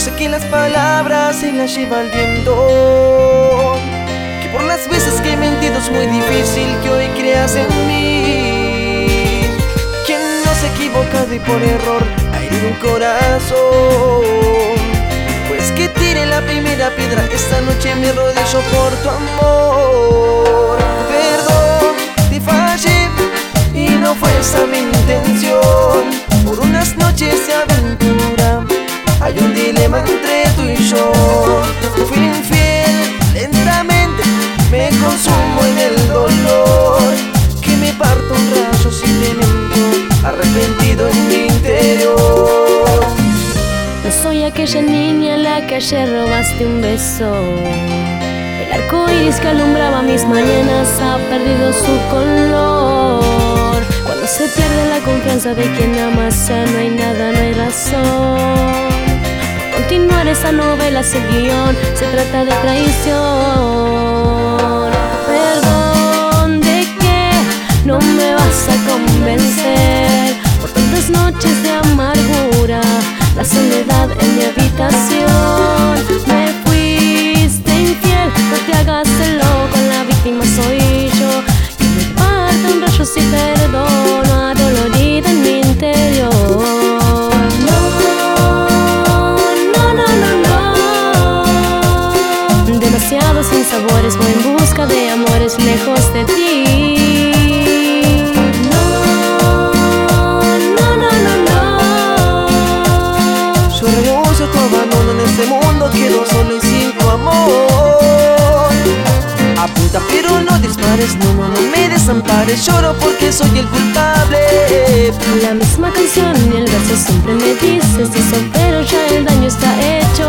sé que las palabras se las lleva el viento, que por las veces que he mentido es muy difícil que hoy creas en mí. Quien no se ha equivocado y por error ha herido un corazón, pues que tire la primera piedra, esta noche me arrodillo por tu amor. Perdón, te fallé y no fue esa mi intención. Por unas noches de aventura hay un dilema entre tú y yo. Fui infiel, lentamente me consumo en el dolor, que me parto un rayo si te miento, arrepentido en mi interior. No soy aquella niña a la que ayer robaste un beso. El arco iris que alumbraba mis mañanas ha perdido su color. Cuando se pierde la confianza de quien amas, ya no hay nada, no hay razón. Por continuar esa novela sin guión, se trata de traición. Perdón, ¿de qué no me vas a convencer? Por tantas noches de amargura, la soledad en mi habitación. Me fuiste infiel, no te hagas el loco, la víctima soy yo. Que me parta un rayo si perdono, adolorida en mi interior. No, no, no, no, no. Demasiados sinsabores, voy en busca de amores lejos de ti. En este mundo quedo solo y sin tu amor. Apunta pero no dispares, no, no, no me desampares. Lloro porque soy el culpable. La misma canción y el verso siempre me dices eso, pero ya el daño está hecho.